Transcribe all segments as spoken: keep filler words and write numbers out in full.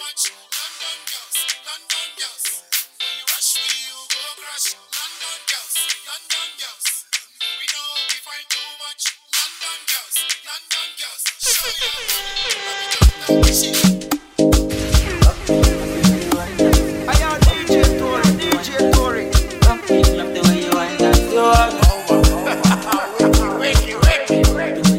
much. London girls, London girls. When you rush me, you go crash. London girls, London girls. We know we find too much. London girls, London girls. Show you. I am D J Tory, D J Tory. Love the way you wind that. You are. Wake you, wake you, wake you.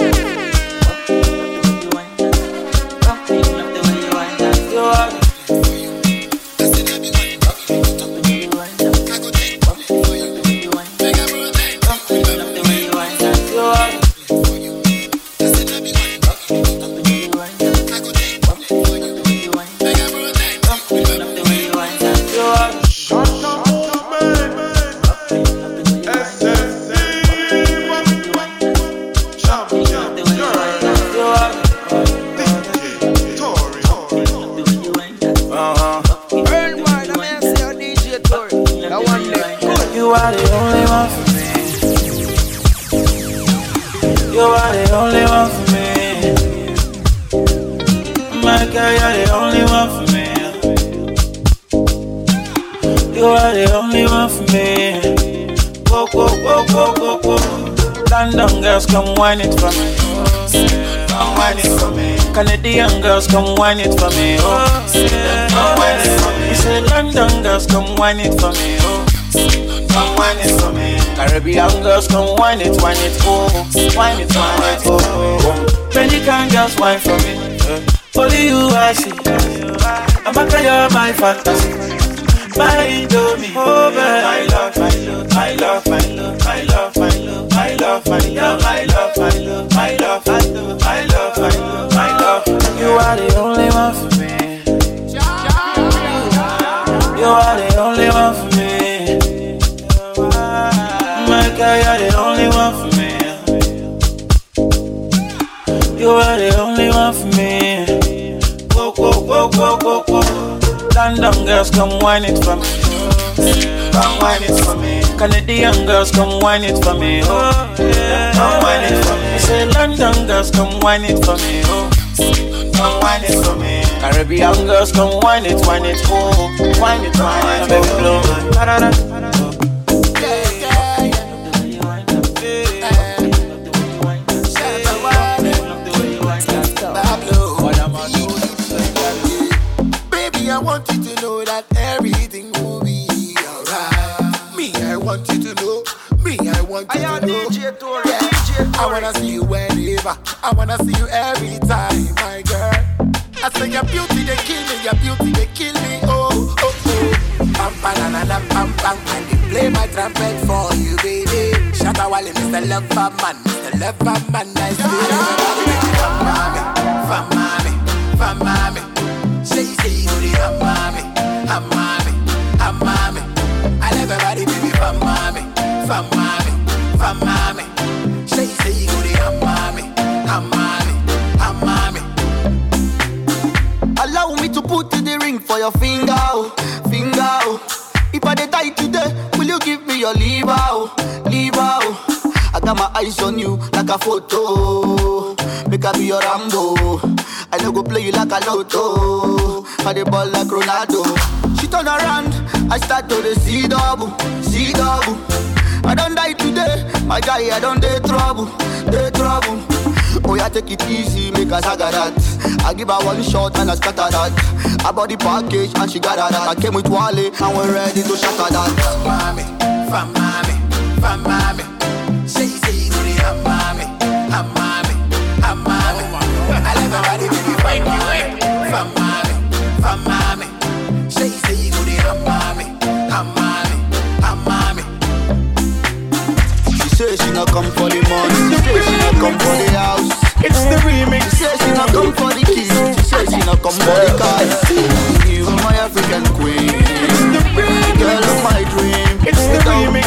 You are the only one for me. You are the only one for me. My girl, you're the only one for me. You are the only one for me. Go, go, go, go, go, go. London girls, come whine it for me. Come whine it for me. Canadian girls, come whine it for me. Oh, come whine it for me. Say London girls, come whine it for me. Oh. Come whine it for me. Caribbean girls, come whine it, whine it, oh, whine it, whine it, oh, oh. Pelican girls, whine for me. Only you I see. I'm back at your my fantasy. My Indomie, oh man. My love, my love, my love, my love, my love, my love, my love, my love, my love, my love, my love, my love, my love, my love, my love. You are the only one for me. You are the only one for me. My girl, you're the only one for me. You are the only one for me. Go, go, go, go, go, go. London girls, come whine it for me. Come whine it for me. Canadian girls, come whine it for me. Oh, yeah. Come whine it for me. Say London girls, come whine it for me. Oh, come whine it for me. Caribbean girls, come whine it, whine it, oh, whine it, whine it, baby, blow. I want you to know that everything will be alright. Me, I want you to know. Me, I want you I to know. D J Tory, Yeah. D J Tory. I wanna see you whenever. I wanna see you every time, my girl. I say your beauty, they kill me. Your beauty, they kill me. Oh, oh, oh. Pam, pam, na, na, pam, pam. And they play my trumpet for you, baby. Shatta Wale, Mister Lover Man, Mister Lover Man. I say, from mommy, from mommy, from mommy. Say, say, you the mommy, I'm mommy, I'm mommy. I love everybody, baby, from mommy, from mommy, from mommy. Say, say, you the mommy, I'm mommy, I'm mommy. Allow me to put the ring for your finger, oh, finger, oh. If I die today, will you give me your liver, oh, liver, oh. I got my eyes on you like a photo. Make I be your Rambo. I no go play you like a lotto. I the ball like Ronaldo. She turn around, I start to the see double, see double. I don't die today, my guy, I don't dey trouble, dey trouble. Oh yeah, take it easy, make a saga that. I give her one shot and I scatter that. I bought the package and she got that. I came with Wale and we're ready to shatter that. From mommy, from mommy, from mommy. Say, say, you the mommy, I'm mommy, I'm mommy. I love everybody, baby, find you way. From mommy, from mommy. Say, say, you the mommy, I'm mommy, I'm mommy. She say she not come for the money. She say she not come for the house. It's the remix. She say she not come for the keys. She say she not come for the cars. You are my African queen. It's the remix. Girl of my dream. It's the remix.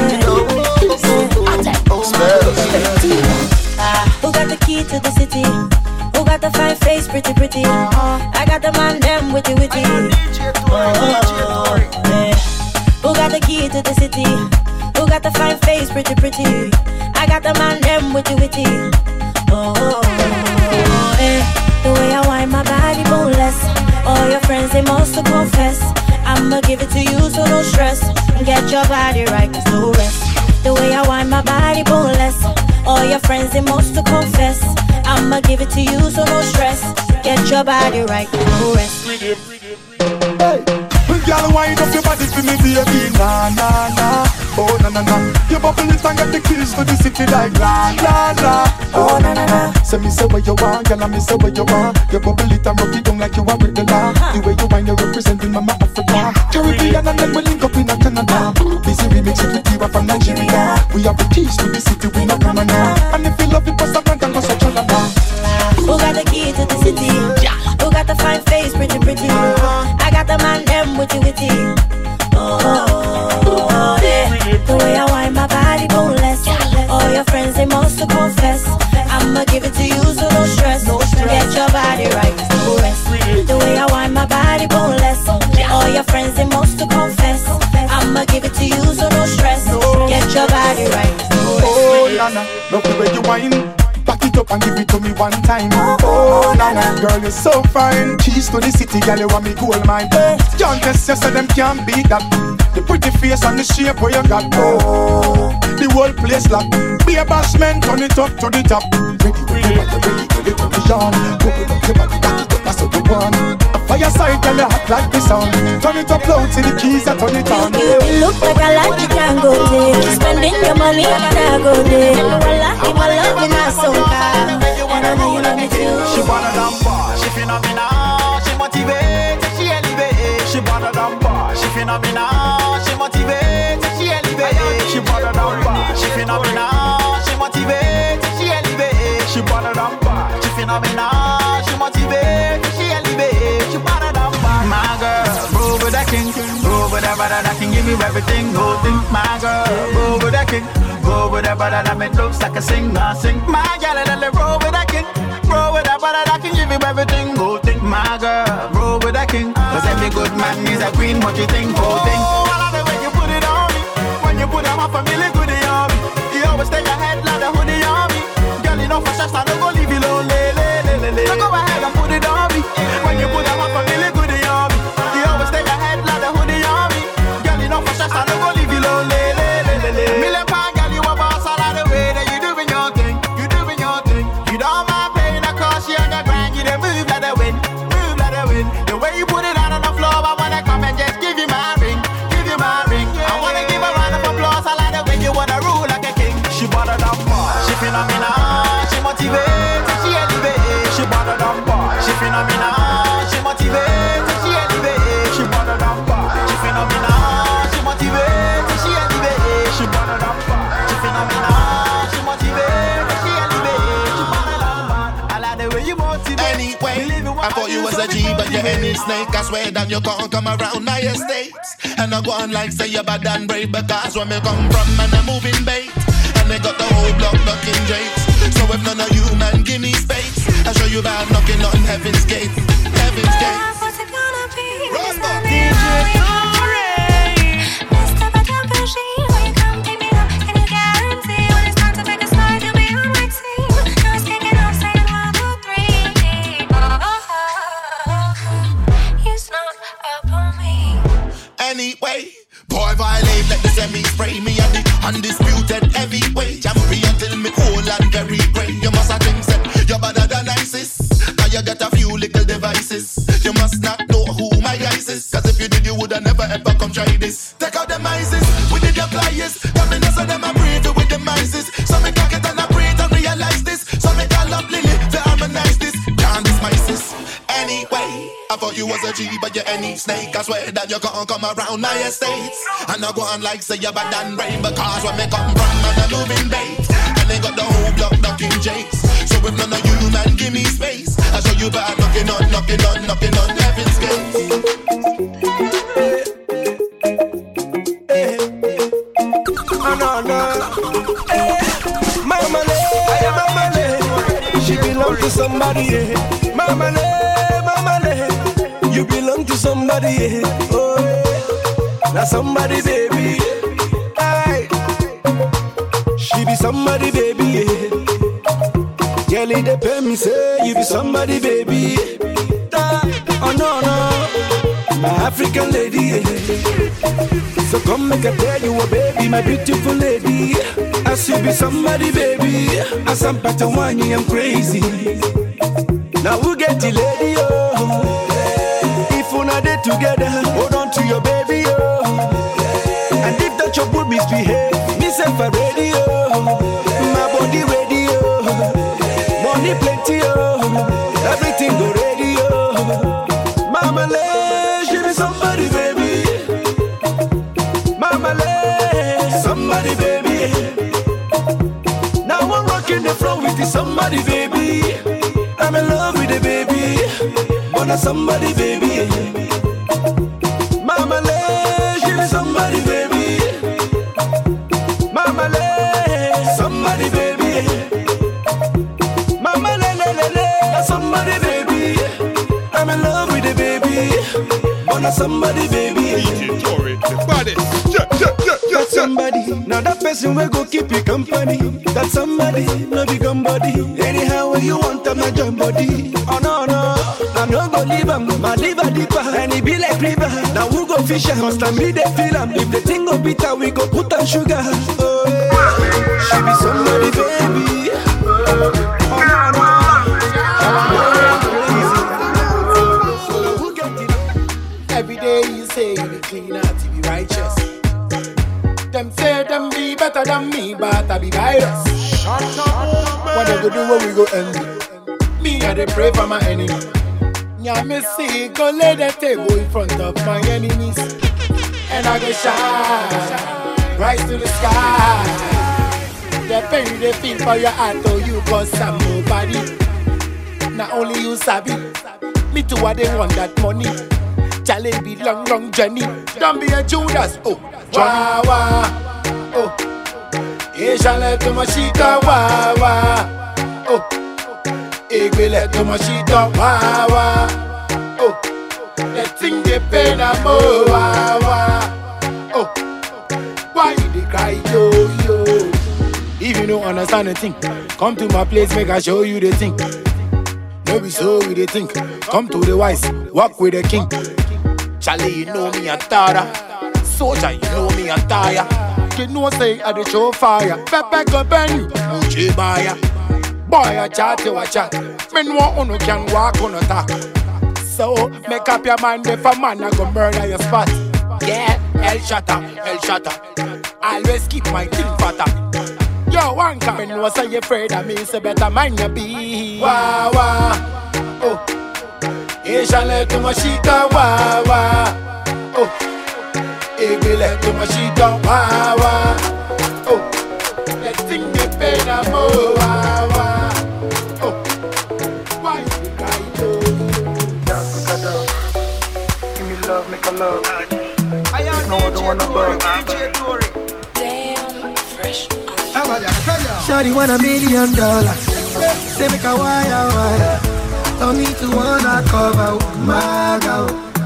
Who got the key to the city? Who got the fine face, pretty, pretty? I got the man, them, witty, witty. Oh, yeah. Who got the key to the city? Who got the fine face, pretty, pretty? I got the man, them, witty, witty. Oh, yeah. The way I wind my body boneless. Oh, to confess. I'ma give it to you, so no stress. Get your body right, cause no rest. The way I wind my body, boneless. All your friends, they most to confess. I'ma give it to you, so no stress. Get your body right, no rest. Hey, girl, wind up your body for me, baby. Nah, nah, nah. Oh, na na na. You bubble it and get the keys to the city like la la la. Oh, na na na. Say me say what you want, girl, and me say what you want. You bubble it and rock it down like you are with the law. The way you wind, you representing Mama Africa. Caribbean and then we link up in a Canada. Busy remix with Diva from Nigeria. We have the keys to the city, we not come now. And if you love it, pass a grand and go such a lot. Who got the key to the city? Who got the fine face, pretty, pretty? I got the man, them, witty, witty. Oh, oh, oh, yeah. The way I wind my body, boneless. All your friends, they must to confess. I'ma give it to you, so no stress. Get your body right, no rest. The way I wind my body, boneless. All your friends, they must to confess. I'ma give it to you, so no stress. Get your body right, no rest. Oh, Nana, love the way you whine. Back it up and give it to me one time. Oh, Nana, girl, you're so fine. Keys to the city, girl, you want me gold mine. Can't test you, so them can't beat that. The pretty face and the shape where you got. Oh, the whole place locked. Be a bashman, turn it up to the top. Ready, ready, ready, ready, ready, to the yawn. Open up your body, back it up, that's what you want. A fireside, girl, you hot like the sun. Turn it up loud, see the keys, I turn it on. You, you look like I like you can't go there. Spending your money, I can't go there. Wallahi, my love, you're not so kind. And I know you love me too. She wanna dumb bar, she phenomenal. She motivated, she elevated. She wanna dumb bar, she phenomenal. She motivated, she elevated. She wanna dumb bar, she phenomenal. She motivated, she elevated. She wanna dumb bar, she phenomenal. She motivated, she elevated. She wanna dumb bar. My girl, roll with that king, roll with that brother that can give you everything. Go think, my girl, roll with that king. Go with that brother that make looks like a singer, sing. My girl, let it roll with that king. Roll with that brother that can give you everything. Go think, my girl, roll with that king. Cause every good man is a queen, what you think, go think. Oh, I love the way you put it on me. When you put it on my family, good on me. You always take your head like the hoodie on me. Girl, you know for sure, I don't go leave you lonely. So go ahead and put it on me. When you put it on my family, good on me. You always take your head like the hoodie on me. Girl, you know for sure, I don't go leave you lonely. Million pound girl, you a boss all of the way that you doing your thing. You doing your thing. You don't mind paying the cost, you on the grind, you don't move like the wind, move like the wind. The way you put it out on the floor, I wanna come and just give you my ring, give you my ring. I wanna give a round of applause, I like the way you wanna rule like a king. She bought a dumb bar, she phenomenal, she motivated, she elevated. She bought a dumb bar, she phenomenal, she motivated, she elevated. She bought a dumb bar, she phenomenal, she motivated, she elevated. She bought a dumb bar, she phenomenal, she motivated, she elevated. She bought a dumb bar, I like the way you motivate. Anyway, I thought you was a G, but you're any snake. I swear that you can't come around my estates. And I go on like say you're bad and brave, because when me come from man I'm moving bait. And they got the whole block knocking drakes. So if none of you man give me space, I'll show you about knocking on heaven's gate. Heaven's gate. What's it gonna be? Rasta. D J Torre. Mister Badam Bougie, will you come pick me up? Can you guarantee when it's time to pick a side, you'll be on my team? Now it's kicking off, saying one, two, three. Oh, oh, oh. You snuck up on me. Anyway, boy violate, let the semi spray me at the undisputed heavyweight champion till me cool and very great. You must have things that you're better than ISIS. Now you got a few little devices. You must not know who my guys is, cause if you did you woulda never ever come try this. Take out them ISIS, we did your pliers. Come in so them a breathe with them ISIS. So me cock it and I breathe and realize this. So me call up Lily to harmonize this. Can't this my sis. Anyway, I thought you was a G, but you're any snake. I swear that you can't come around my estates. And I go on like say you're bad and brave, because when me come from man I'm moving bait. And they got the whole block knocking jakes. So if none of you man give me space, I'll show you bad knocking on, knocking on, knocking on heaven's gates. Oh no no, hey, Mama Le, Mama Le, she belong to somebody. Yeah. Mama Le, Mama Le, you belong to somebody. Yeah. Oh, yeah. Now somebody, baby. Hey, she be somebody, baby. Yeah. Girl, they pay me say you be somebody, baby. Oh no no. my African lady. Yeah. So come make I tell you, a baby, my beautiful lady. I should be somebody, baby. As I'm Patawani, I'm crazy. Now who get the lady, oh? If we're not there together, hold on to your baby, oh. And if that your good misbehave, myself a radio, my body radio, money plenty, oh. Everything go radio. Mama, let give me somebody, baby. Mama, let somebody, baby. Now I'm rocking the floor with the somebody, baby. I'm in love with the baby. Wanna somebody, baby. Mama, let give me somebody, baby. Mama, let somebody, baby. Mama, let, let, let, let somebody, baby. I'm in love with the baby. Wanna somebody, baby. That's somebody. Now that person will go keep you company. That's somebody, no big body. Anyhow when you want, I'm not your body. Oh no no, I'm not gonna leave him. My liver deeper, and it be like river. Now we go fish and constantly they feel him. If the thing go bitter, we go put on sugar. Oh yeah, she be somebody, baby. Oh no no. Every day you say you be clean out to be righteous. Them say them be better than me, but I be virus. What they go do, what we go end? Me I they pray for my enemy. Yeah, me see go lay the table in front of my enemies, and I go shine rise to the sky. The pain they feel for your heart, oh you cause I'm nobody. Not only you sabi, me too I they want that money. Challenge be long, long journey. Don't be a Judas, oh, wah, wah, oh. Asian let to my shita, wah, wah, oh. Igwe let to my shita, wah, wah, oh. The thing they pay na mo, wah, wah, oh. Why they cry, yo, yo? If you don't understand the thing, come to my place, make I show you the thing. No be so we they think. Come to the wise, walk with the king. Charlie, you know me a Tara. Soldier, you know me a tire. You know say I the show fire. Pepe go burn you, Uchi buyer. Boy a chat, you a chat. Men want uno can walk on a talk. So make up your mind if a man a go murder your spot. Yeah, El Shatter, El Shatter. Always keep my thing fatter. Yo, one come and was say you afraid of me, so better mind your be. Wah wah, oh. Asian let to my shita, wah wah, oh. Igwe let to my shita, wah wah, oh. The thing they pay na mo, wah wah, oh. Why you cry, yo? Dance, make a dance. Give me love, make a love. No other one above. Damn, fresh. Shawty want a million dollars. Say make a wire wire. Tell me to wanna cover my girl.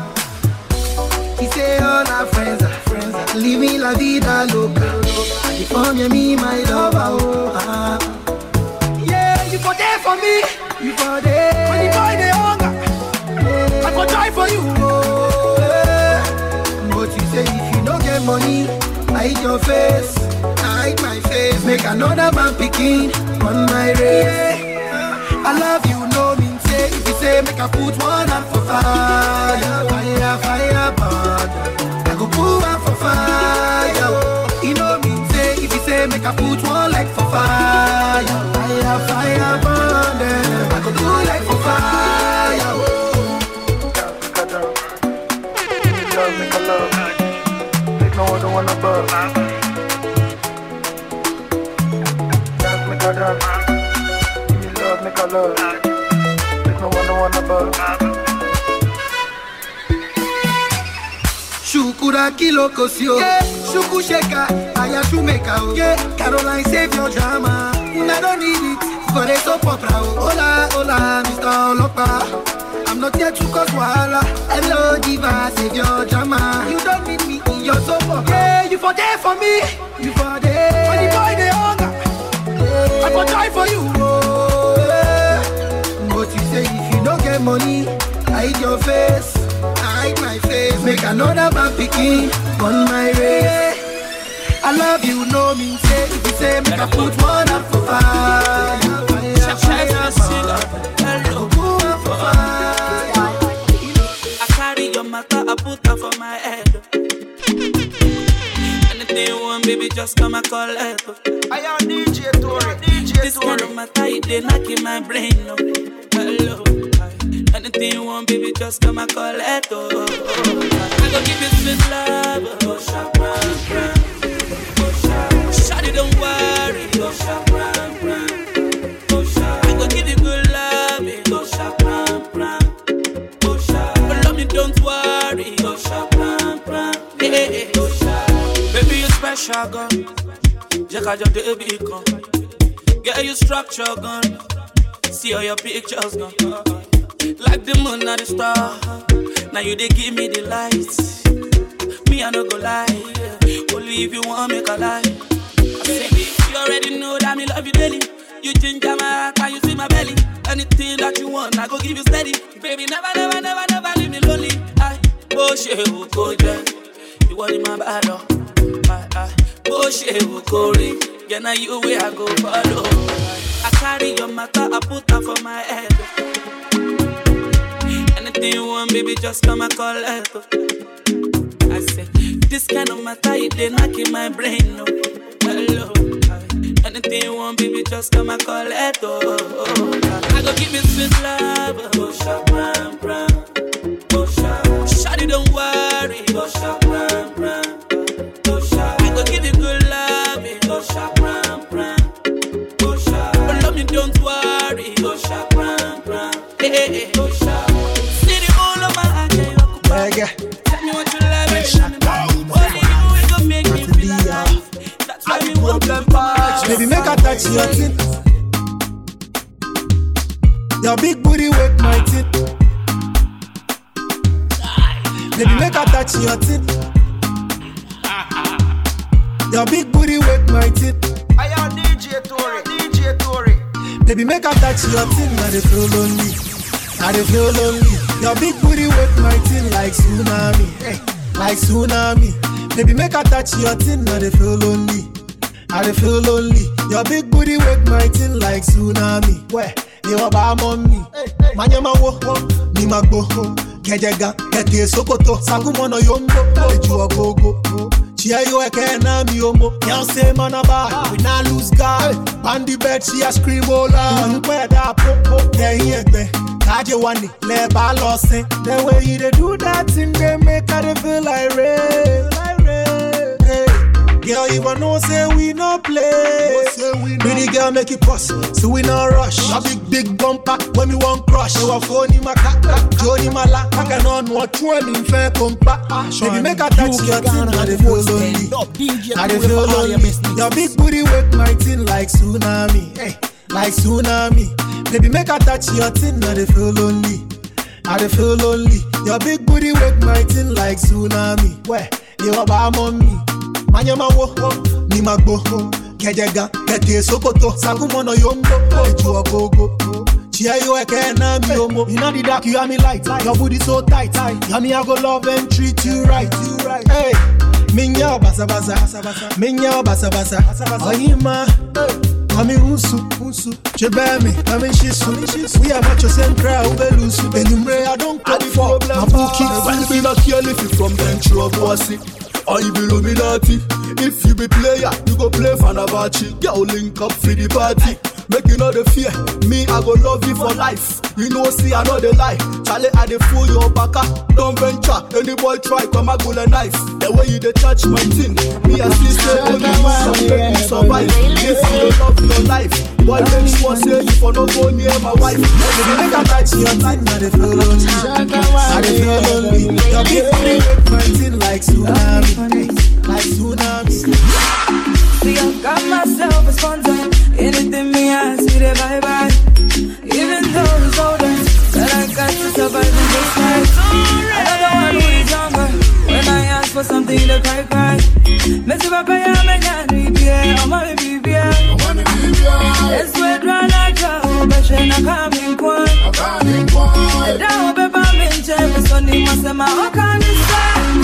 She say all our friends are friends. Living la vida loca. If you me my lover, oh, uh. Yeah, you for there for me. You for there. When the boy they hunger, yeah. I for try for you, oh, yeah. But you say if you don't get money, hide your face. Hide my face. Make another man picking on my race. I love you, no mean say. If you say make I put one hand for fire, fire, fire, burn. I go put one for fire. You know mean say. If you say make I put one leg for fire, fire, fire, burn. I go put leg for fire. Love, make a love. There's no other one above. Dance, make a dance. Give me love, make a love. There's no other one above. Shukura kilo kosio, yeah. Shuku sheka, aya shumeka, oh. Yeah. Caroline save your drama. I don't need it for the soap opera. Hola, hola, Mister Olopa. I'm not here to cause wahala. Hello, diva, save your drama. You don't need me in your soap opera. Yeah, you for there for me. You for there. When the boy they hunger, yeah. I for try for you. Oh, yeah. But you say if you don't get money, hide your face. Hide my face. make another man picking on my way. I love you, no mean say. If you say make I put one up for fire, fire, fire, fire. Put one for fire. I carry your matter, I put her for my head. Anything you want, baby, just come and call it. I am D J Tory, D J Tory. This kind of matter, it dey knock in my brain, no. Hello. Anything you want, baby, just come and call it. Oh, oh, oh. I gon' give you sweet love. Oh, sharp, ram, ram. Oh, sharp. Shawty, don't worry. Oh, sharp, ram, ram. Oh, sharp. I gon' give you good love. Oh, sharp, ram, ram. Oh, sharp. Oh, love me, don't worry. Oh, sharp, ram, ram. Hey, hey, hey. Oh, sharp. Baby, you special, girl. Just cause your baby come. Get you structure, gun. See all your pictures, gun. Like the moon and the star. Now you they give me the lights. Me I no go lie. Only if you want make a lie. I say, you already know that me love you daily. You ginger my heart and you see my belly. Anything that you want, I go give you steady. Baby, never, never, never, never leave me lonely. I bullshit who go there. You want in my battle. I, I bullshit who go ring. Yeah, now you way I go follow. I carry your matter, I put her for my head. Anything you want, baby, just come and call it. I say, this kind of matter, it dey knock in my brain, no. Hello. Anything you want, baby, just come and call it. Oh, oh, oh. I go give you sweet love. Oh, sharp, ram, ram. Oh, sharp. Shawty, don't worry. Oh, sharp, ram, ram. Oh, sharp. I go give you good love. Oh, sharp, ram, ram. Oh, sharp. Oh, love me, don't worry. Oh, sharp, ram, ram. Hey, hey, hey. Oh, sharp. See the whole of my heart, yeah, you occupy. Yeah, Tell me what you love, baby. Only you will go make me feel alive. That's why we want them parts. Baby, make a touch your tin. Your big booty wake my tin. Baby, make a touch your tin. Your big booty wake my tin. I am D J Tory, D J Tory. Baby, make a touch your tin. I dey feel lonely. I dey feel lonely. Your big booty wake my tin like tsunami. Hey, like tsunami. Baby, make a touch your tin. I dey feel lonely. I dey feel lonely. Your big booty wake my tin like tsunami. Where you about mommy? Manyama wo ni magbo. Kejega kete sokoto. Sakumono yombo. Eju ogogo. Chia yo eke na mi omo. Y'all say man about we not lose God. On the bed she a scream all out. Where that popo? Yeah yeah yeah. Kaje wani le ba losin. The way you dey do that thing they make her feel like rain. Girl, you wanna know say we no play. Pretty girl make it pause, so we no rush. A big big bumper when we want crush. You a phone in my car, Jody Mala. I can on what you in fair compa. Baby make a touch your tin, I dey feel lonely. I dey feel lonely. Your big booty wake my tin like tsunami, hey, like tsunami. Baby make a touch your tin, I dey feel lonely. I dey feel lonely. Your big booty wake my tin like tsunami. Where you about mommy? Manyama wo ni magbo. Kejega kete sokoto. Sakumono yombo. Eju ogogo. Chia yo eke na mi omo. In the dark you have me light. Your booty so tight. Yeah me I go love and treat you right. Hey, minya basa basa. Minya basa basa. Oyima. Mami unsu unsu. Chebemi. Mami shisu. We are macho central. Ubelusu. Enumre I don't come for. Mabuki. Well be not care if you from Dentro Bossy. Or you be Illuminati. If you be player, you go play Fenerbahce. Girl link up for the party. Make you know the fear. Me, I go love you for life. You know, see, I know the lie. Charlie, I dey fool your baka. Don't venture. Any boy try, come a pull a knife. The way you dey touch my thing. Me, I see say only you can make me survive. If you don't love your life, boy, make sure say you for no go near my wife. Baby, make a touch your thing, I dey feel lonely. I dey feel lonely. Your big booty make my thing like tsunami, like tsunami. See, I got myself a sponsor. Anything me I see they bye bye. Even though it's older, but I got to survive in this life. Another one who is younger. When I ask for something to cry cry. Messi papa ya menya nibia, oma bibia. It's where dry like a but she na coming one. Down beba minche, sonny masema okani sa.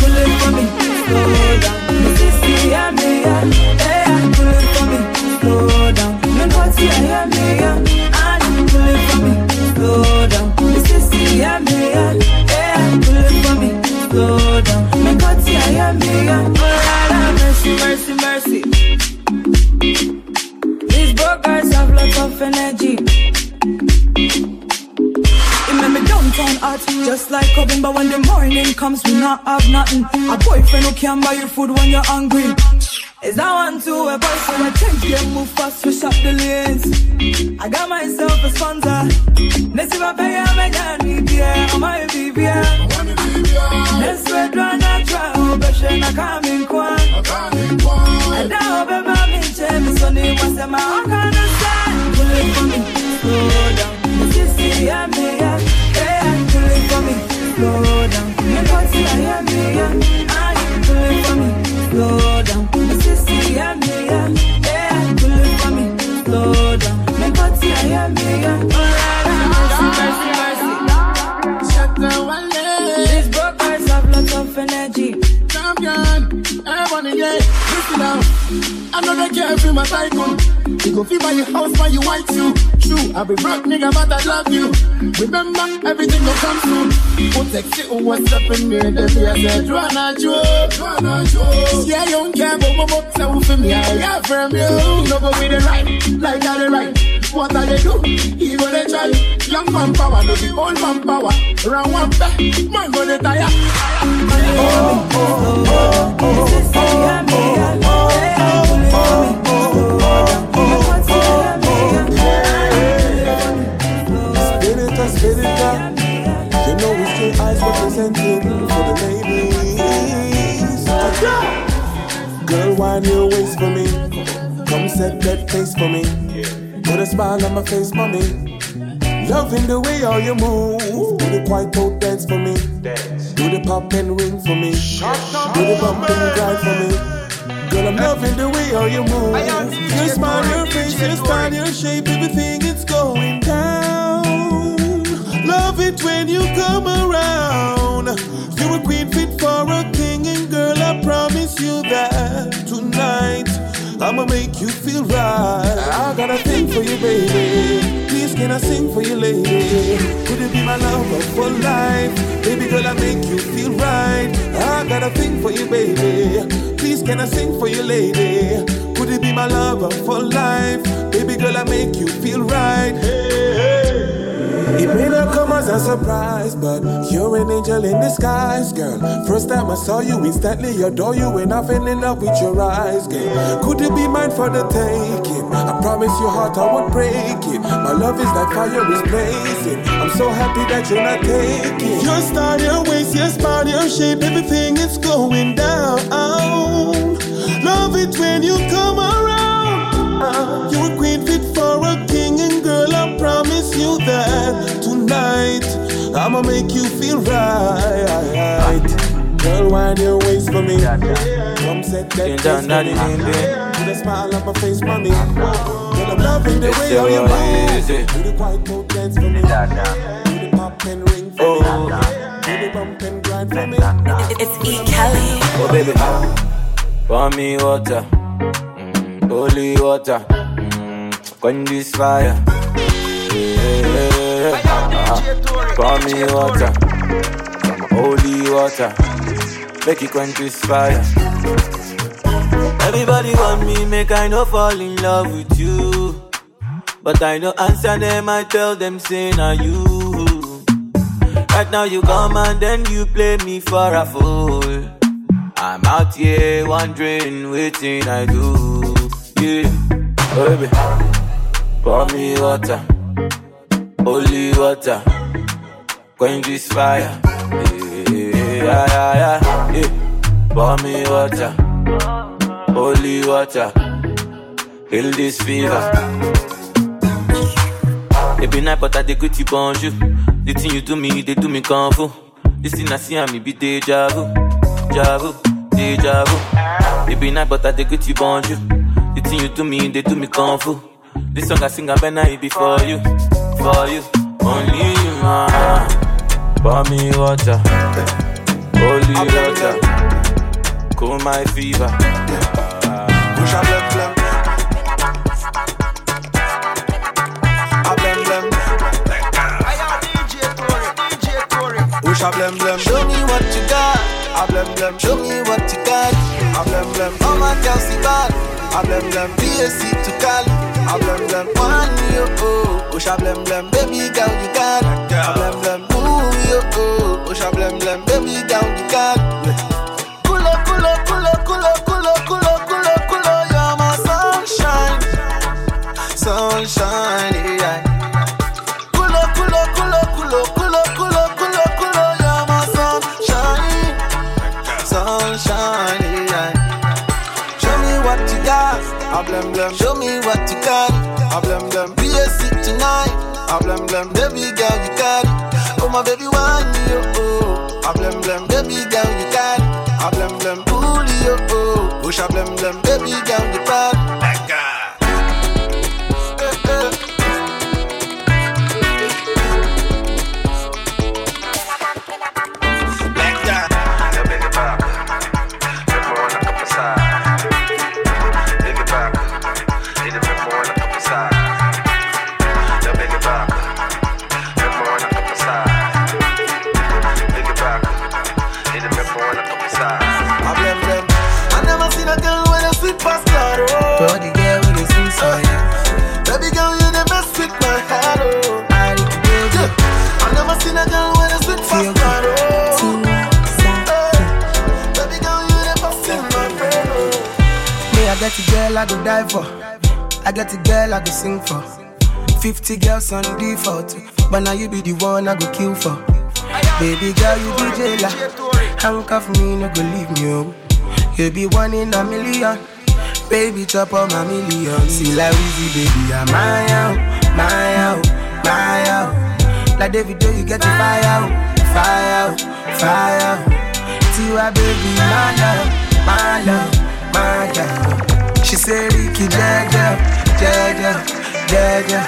turn hot, just like oven. But when the morning comes, we not have nothing. A boyfriend who can buy you food when you're hungry. Is that one to a boy, so I change game, move fast, switch up the lanes. I got myself a sponsor. Let's see my pay, I'm a Johnny, yeah, I'm a B B M. Let's red run, I try, but she not coming quick. And now, baby, I'm in James, so they must have my own kind of style. Pull it for me, slow down. This is the I'm here, yeah, pull it for me, slow down. Me got to hear me, yeah, pull it for me, slow down. I'm here, yeah, pull it for me, slow down. Make what I am here, mercy, mercy, shut the wallet. These broke guys have lots of energy. Champion, everyone in here, listen up. I'm not a carefree, my cycle. You go feel by your house while you white you. True, I be broke nigga, but I love you. Remember, everything will come soon. Who text it, what's up in me? The fear said, Joanna Joe, Joanna Joe. Yeah, you don't care about what so for me. I have from you. No go with the right, like I the right. What are they do? He go they try. Young man power, no be old man power. Round one back, man go they tire. Oh, oh, oh, oh, oh, oh, oh, oh. You know it's two eyes representing for the ladies. Girl, wind your waist for me. Come set that face for me. Put a smile on my face, mommy. Loving the way how you move. Do the quiet out dance for me. Do the pop and ring for me. Do the bump and grind for me. Girl, I'm loving the way how you move. Your smile, your face, your style, your shape, everything it's going down. Love it when you come around. You're a queen fit for a king, and girl, I promise you that tonight I'ma make you feel right. I got a thing for you, baby. Please can I sing for you, lady? Could it be my lover for life? Baby girl, I make you feel right. I got a thing for you, baby. Please can I sing for you, lady? Could it be my lover for life? Baby girl, I make you feel right. Hey, hey. It may not come as a surprise, but you're an angel in disguise, girl. First time I saw you, instantly adore you, and I fell in love with your eyes, girl. Could you be mine for the taking? I promise your heart I won't break it. My love is like fire is blazing. I'm so happy that you're not taking. Your style, your waist, your smile, your shape, everything is going down. Love it when you come around. You're a queen fit for a king, and girl, I promise you that tonight I'ma make you feel right. Girl, wind your waist for me. Come set that face for me. Put a smile on my face, mommy. Girl, I'm loving the way how you move. Do the quiet move dance for me. Do the pop and ring for me. Do the bump and grind for me. It's E. Kelly. Oh baby, pour me water, mm, holy water, mm, quench this fire. Yeah, uh-huh. Pour me water, some holy water, make it quench this fire. Everybody want me, make I no fall in love with you, but I no answer them, I tell them say na you. Right now you come and then you play me for a fool. I'm out here wondering waiting I do. Yeah, oh baby, pour me water, holy water, quench this fire. Yeah, yeah, yeah, yeah. Pour me water, holy water, heal this fever. Every night but I dey greet you bonjour. The thing you do me, they do me kung fu. This thing I see and me be deja vu, deja vu, deja vu. Every night but I dey greet you bonjour. The thing you do me, they do me kung fu. This song I sing I better it be for you, for you, only you, man. Pour me water, holy water, cool my fever. Push a blem blem, a blem blem. Push a blem blem. Show me what you got, a blem blem. show me what you got. A blem blem. Oh my girl, see bad. A blem blem. B S C to Cali. A blem blem. One you oh, Push a blem blem. baby girl you got. A blem blem. Ooh blem. Show me what you got. I blem blem. Be a sit tonight. I blem blem. Baby girl, you got it. Oh my baby, want me, oh oh. I blem blem. Baby girl, you got it. I blem blem. Ooh, oh oh. Push a blem blem. Baby girl, you got it. I get a girl I go die for. I get a girl I go sing for. Fifty girls on default, but now you be the one I go kill for. Baby girl, you be jailer. Handcuff me, no go leave me home. You be one in a million. Baby, chop on my million. See like Weezy, baby, I'm my out, my out, my out. Like David, you get the fire out, fire out, fire out. Tiwa, baby, my love, my love, my love. She say Ricky Jaja, Jaja, Jaja.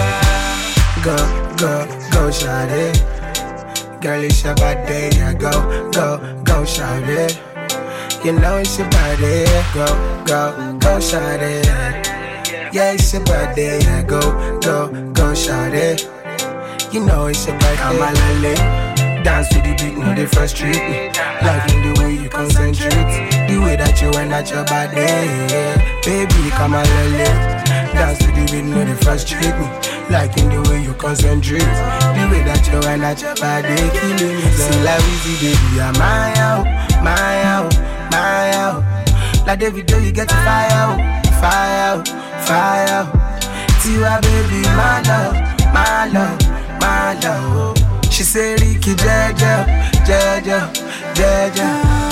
Go, go, go, shawty. Girl, it's your body, yeah. Go, go, go, shawty. You know it's your body, go, go, go, shawty. Yeah, it's your body, yeah. Go, go, go, shawty. You know it's your body. I'm a lele. Dance to the beat, no they frustrate me. Like in the way you concentrate, the way that you went at your body, yeah. Baby, come on, lele. Dance to the beat, no they frustrate me. Like in the way you concentrate, the way that you went at your body, killing me. See like Weezy, baby, I'm my out, my out, my out. Like David, do you get the fire out, fire out, fire out. Tiwa, baby, my love, my love, my love. She say Ricky Jaja, Jaja, Jaja.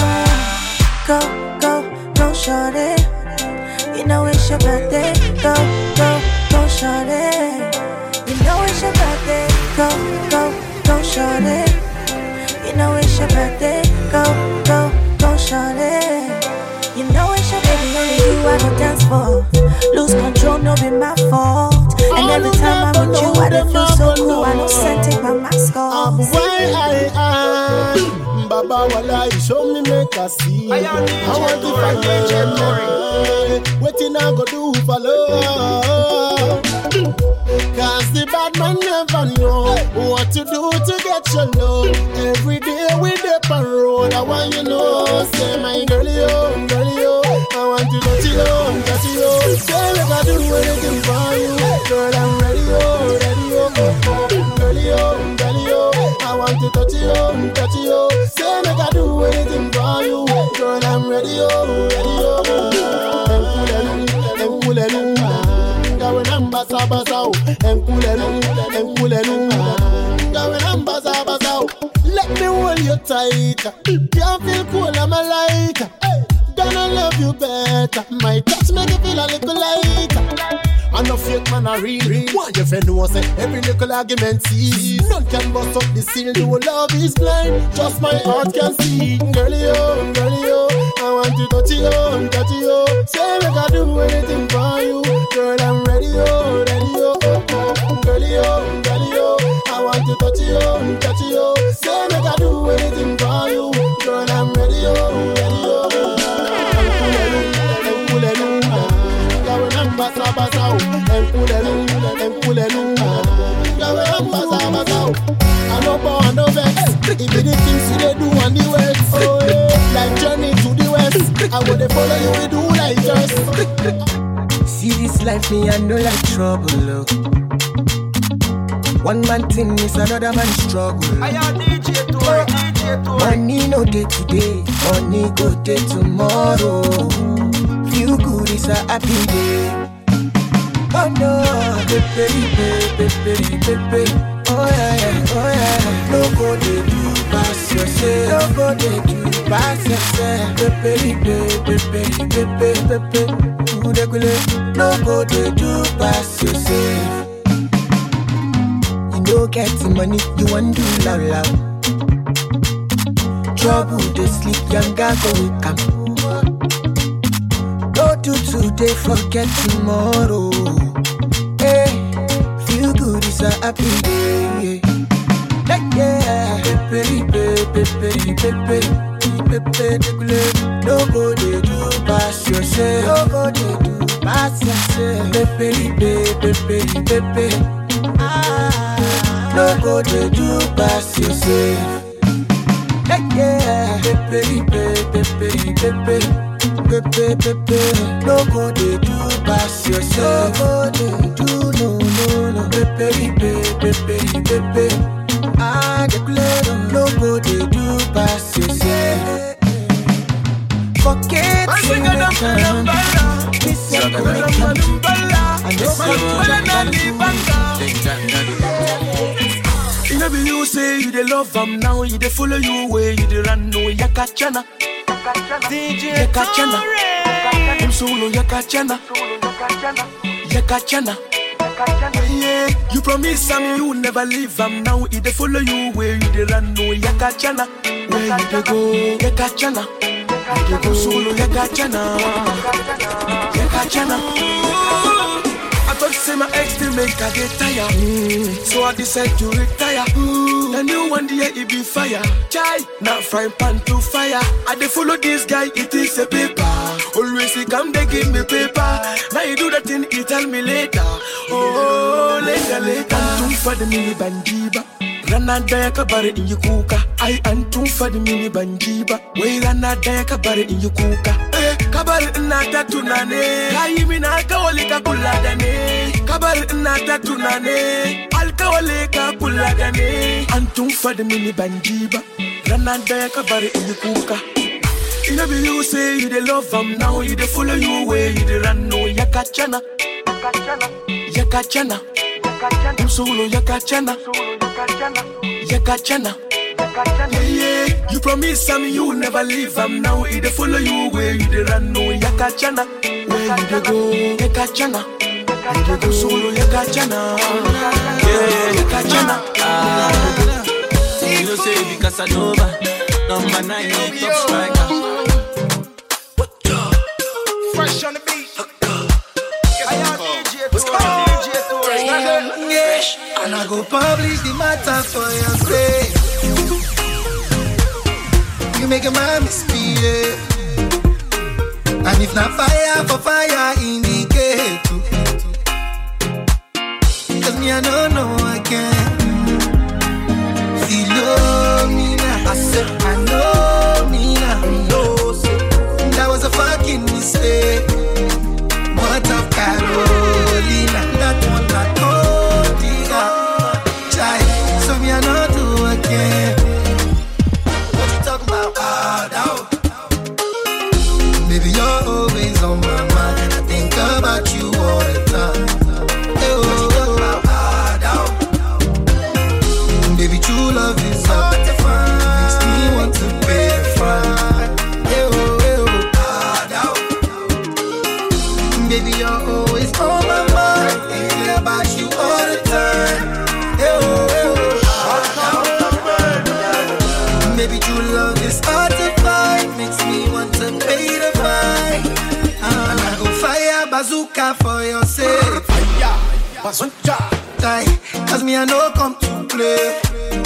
Go, go, go, shorty. You know it's your birthday. Go, go, go, shorty. You know it's your birthday. Go, go, go, shorty. You know it's your birthday. Go, go, go, shorty. You know it's your baby, only you I go dance for. Lose control, no be my fault. And every time I'm with you, I don't feel so cool. I don't send take my mask off. Why I am Baba Wala, show me make a see. I want to find you. Waiting I go do for love. Cause the bad man never know what to do to get your love. Every day we dip and roll. I want you know, say my girlie, oh, girlie, oh. I want to touch you, touch you. Say like I do anything for you. Girl, I'm ready, oh, ready, oh. Girlie, oh, girlie, oh. I want to touch you, touch you. Say like I do anything for you. Girl, I'm ready, oh, ready, oh. Enkulelu, gawe namba sabasao. Enkulelu, enkulelu, gawe namba sabasao. Let me hold you tight. Can't feel cool, I'm a light. Gonna love you better. My touch make you feel a little lighter. I no fake man a real, real. One your friend know say every little argument sees. None can bust up the seal. No love is blind. Just my heart can see. Girlie, oh, girlie, oh. I want to touch you, touch you. Say make I do anything for you. Girl, I'm ready, oh, ready, oh. Girlie, oh, girlie, oh. I want to touch you, touch you. Say make I do anything for you. Girl, I'm ready, oh, ready, oh. Basabasao, enkulelu, enkulelu, gawe basabasao. I no born no vex. It be the things you dey do on the west. Oh yeah, like journey to the west. I wanna follow you, we do like just. See this life, me I know like trouble. Oh. One man thing is another man struggle. I am D J Tory, D J Tory. Money no day today, money go day tomorrow. Feel good is a happy day. Oh no, baby, baby, baby, baby. Oh yeah, yeah, oh yeah. No go dey do pass yourself. No go dey do pass yourself. Pepe, pepe, pepe, pepe, pepe. No go to do pass yourself. You don't get the money, you want to do loud loud. Trouble to sleep, younger go wake up. Go to today, forget tomorrow. Hey, feel good, it's a happy day. Like yeah, pepe, pepe, pepe, pepe, pepe. No go to do pass yourself. No go to do pass yourself. Pepe, pepe, pepe, pepe. Ah, no go to do pass yourself. Yeah, pepe, pepe, pepe, pepe, pepe, pepe. No go dey do pass yourself. No go dey do no no no. Pepe, pepe, pepe, pepe. Ah, declare no go dey do pass yourself. Forget the nation. Miss your connection. And you know be you say you dey love am now, you dey follow you way, you dey run no yakachana. D J yakachana, him solo yakachana, yakachana. Yeah, you promise am you never leave am now, you dey follow you way, you dey run no yakachana. Where you dey go yakachana, you dey go solo yakachana, yakachana. I thought say my ex to make her get tired, mm. So I decided to retire. Ooh. The new one day it be fire. Chai, not frying pan to fire. I dey follow this guy, it is a paper. Always he come, they give me paper. Now you do that thing, he tell me later. Oh, later, later. Antum for the mini bandiba. Rana daya kabare in yukuka. I antum for the mini bandiba. Way rana daya kabare in yukuka. Eh, kabare nata tunane. Kai mina kawalika kuladane. Kabare nata tunane. Al kawalika kuladane. Antum for the mini bandiba. Rana daya kabare in yukuka. You know be you say you dey love am now, you dey follow you way, you dey run no yakachana. Yakachana. I'm solo yakachana. Yakachana. Yeah, yeah. You promise me you never leave am now, you dey follow you way, you dey run no yakachana. Where you dey go yakachana. You dey go solo yakachana. Yeah, yakachana. Ah, you know say because Casanova, number nine, top striker. Fresh on the beat. I am D J Tory, D J Tory. Yeah, and I go publish the matter for your sake. You make a man misbehave, and if not fire for fire, indicate. Cause me I don't know I can. Philomena, I said I know me now. No, that was a fucking mistake. What of Carolina? That one that told you. Child, so me I know do again. What you talking about? Ah, down. Baby, you're always on my mind. I think about you all the time. Hey, oh, oh, ah, down. Baby, true love is hard to find. Makes me want to pay the fine. Hey, oh, hey, oh, ah, down. Baby, you're always on my mind. Thinking about you all the time. Hey, oh, hey, oh, ah, down. Baby, true love is hard to find. Makes me want to pay the fine. And I go fire bazooka for your sake. Fire bazooka. Cause me I know come to play.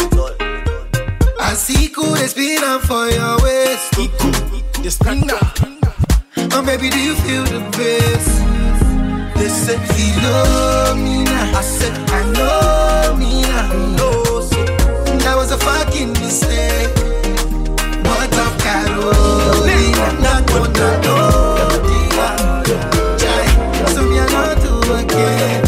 I see cool, they spin up for your waist. They spin up. Oh baby, do you feel the bass? They said, Philomena. I said, I know me now. No, that was a fucking mistake. What of Carolina? Not what I know. So me I know do again.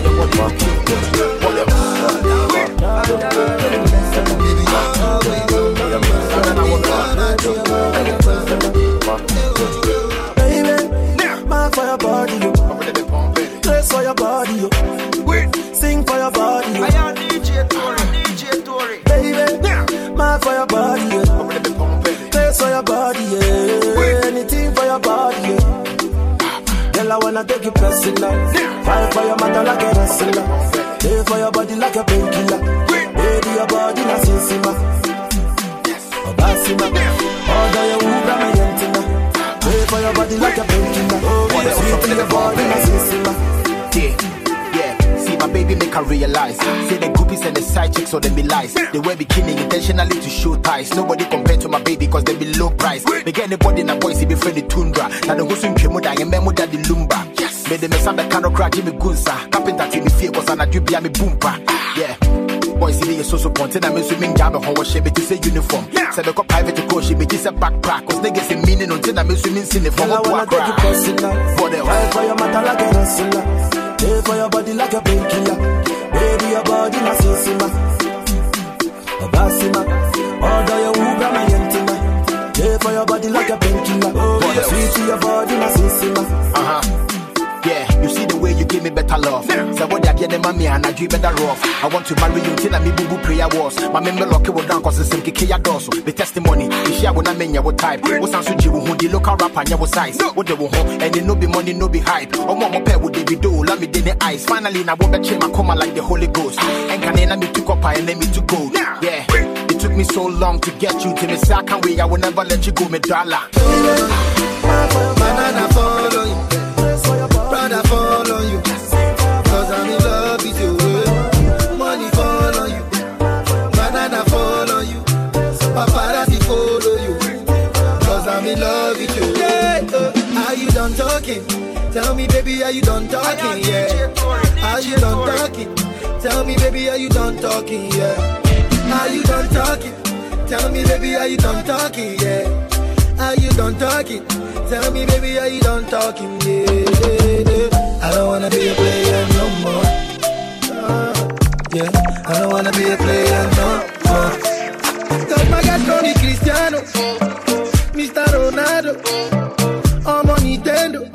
Man for your body, yo. Dress for your body, yo. Sing for your body, yo. I am D J Tory, D J Tory. Baby, man for your body, yo. Dress for your body, yeah. Anything for your body, yeah. Girl, I wanna take you personal. Fight for your mother like a wrestler. Pay for your body like a painkiller. Baby, your body na sisima. Obasima. Order your Uber, my yentina. Pay for your body like a painkiller. Oh, sweet your body na sisima. Yeah. My baby make her realize. Say the groupies and the side chicks or them be lies. They wear bikini intentionally to show ties. Nobody compared to my baby cause they be low price. They get anybody in a boy, see be friendly tundra. Now the who's in Kemuda and Memo that the lumba. Yes. Made them some the kind of crack Jimmy Gunsa. Carpenter team me fear cause I do be a me boompa. Yeah. Boys see me so so pontin I'm swimming jam and how she be to say uniform. Say the private to go she be just a backpack. Cause niggas say meaning until I'm swimming in the form of a crack. For the fight for your mother like a wrestler. Pay for your body like a painkiller. Baby, your body na sisima. Obasima. Order your Uber, my yentina. Pay for your body like a painkiller. Oh, sweet to your body na sisima. Uh-huh. Yeah, you see the way you give me better love. So what I get the mommy and I dream better off. I want to marry you till I me boo boo prayer was. My member lock it down cause it's simple key dorsal. The testimony, the share when I mean your type. What's answer you who the local rapper and your size. What they will home and they no be money, no be hype. Or more pair with the video, let me in the eyes. Finally, now what the chain I come like the Holy Ghost. And can I me to copper and let me to go. Yeah, it took me so long to get you to me. Say I can't wait, I will never let you go, me dollar. Banana follow you. Brother fall on you, cause I'm in love with you. Money fall on you, banana fall on you. Paparazzi follow you, cause I'm in love with you. Yeah, uh, are you done talking? Tell me baby, are you done talking? Yeah, are you done talking? Tell me baby, are you done talking? Yeah, are you done talking? Tell me baby, are you done talking? Yeah, are you done talking? Tell me baby, are you done talking? Yeah, yeah, yeah. I don't wanna be a player no more. Uh, yeah, I don't wanna be a player no more. Cause my guy Tony Cristiano, Mister Ronaldo, I'm on Nintendo.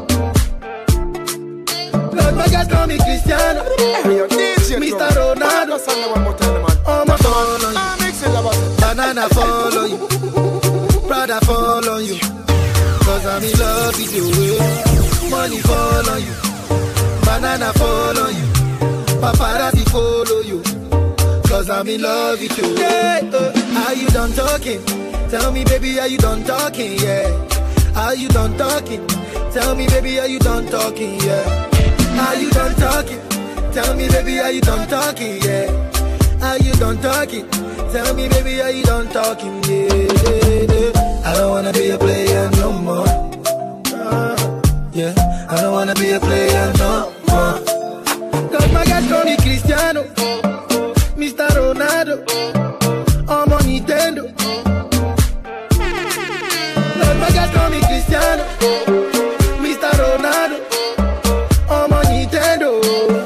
Cause my guy Tony Cristiano, Mister Ronaldo, I'm on you. Banana follow you, brother follow you. Cause I'm in love with you. Money fall on you, banana fall on you, paparazzi follow you. Cause I'm in love with you. Yeah, uh, are you done talking? Tell me baby, are you done talking? Yeah, are you done talking? Tell me baby, are you done talking? Yeah, are you done talking? Tell me baby, are you done talking? Yeah, are you done talking? Tell me baby, are you done talking? Yeah, yeah, yeah. I don't wanna be a player no more. Uh, yeah, I don't wanna be a player no more. Cause my guy Tony Cristiano, Mister Ronaldo, I'm on Nintendo. Cause my guy Tony Cristiano, Mister Ronaldo, I'm on Nintendo.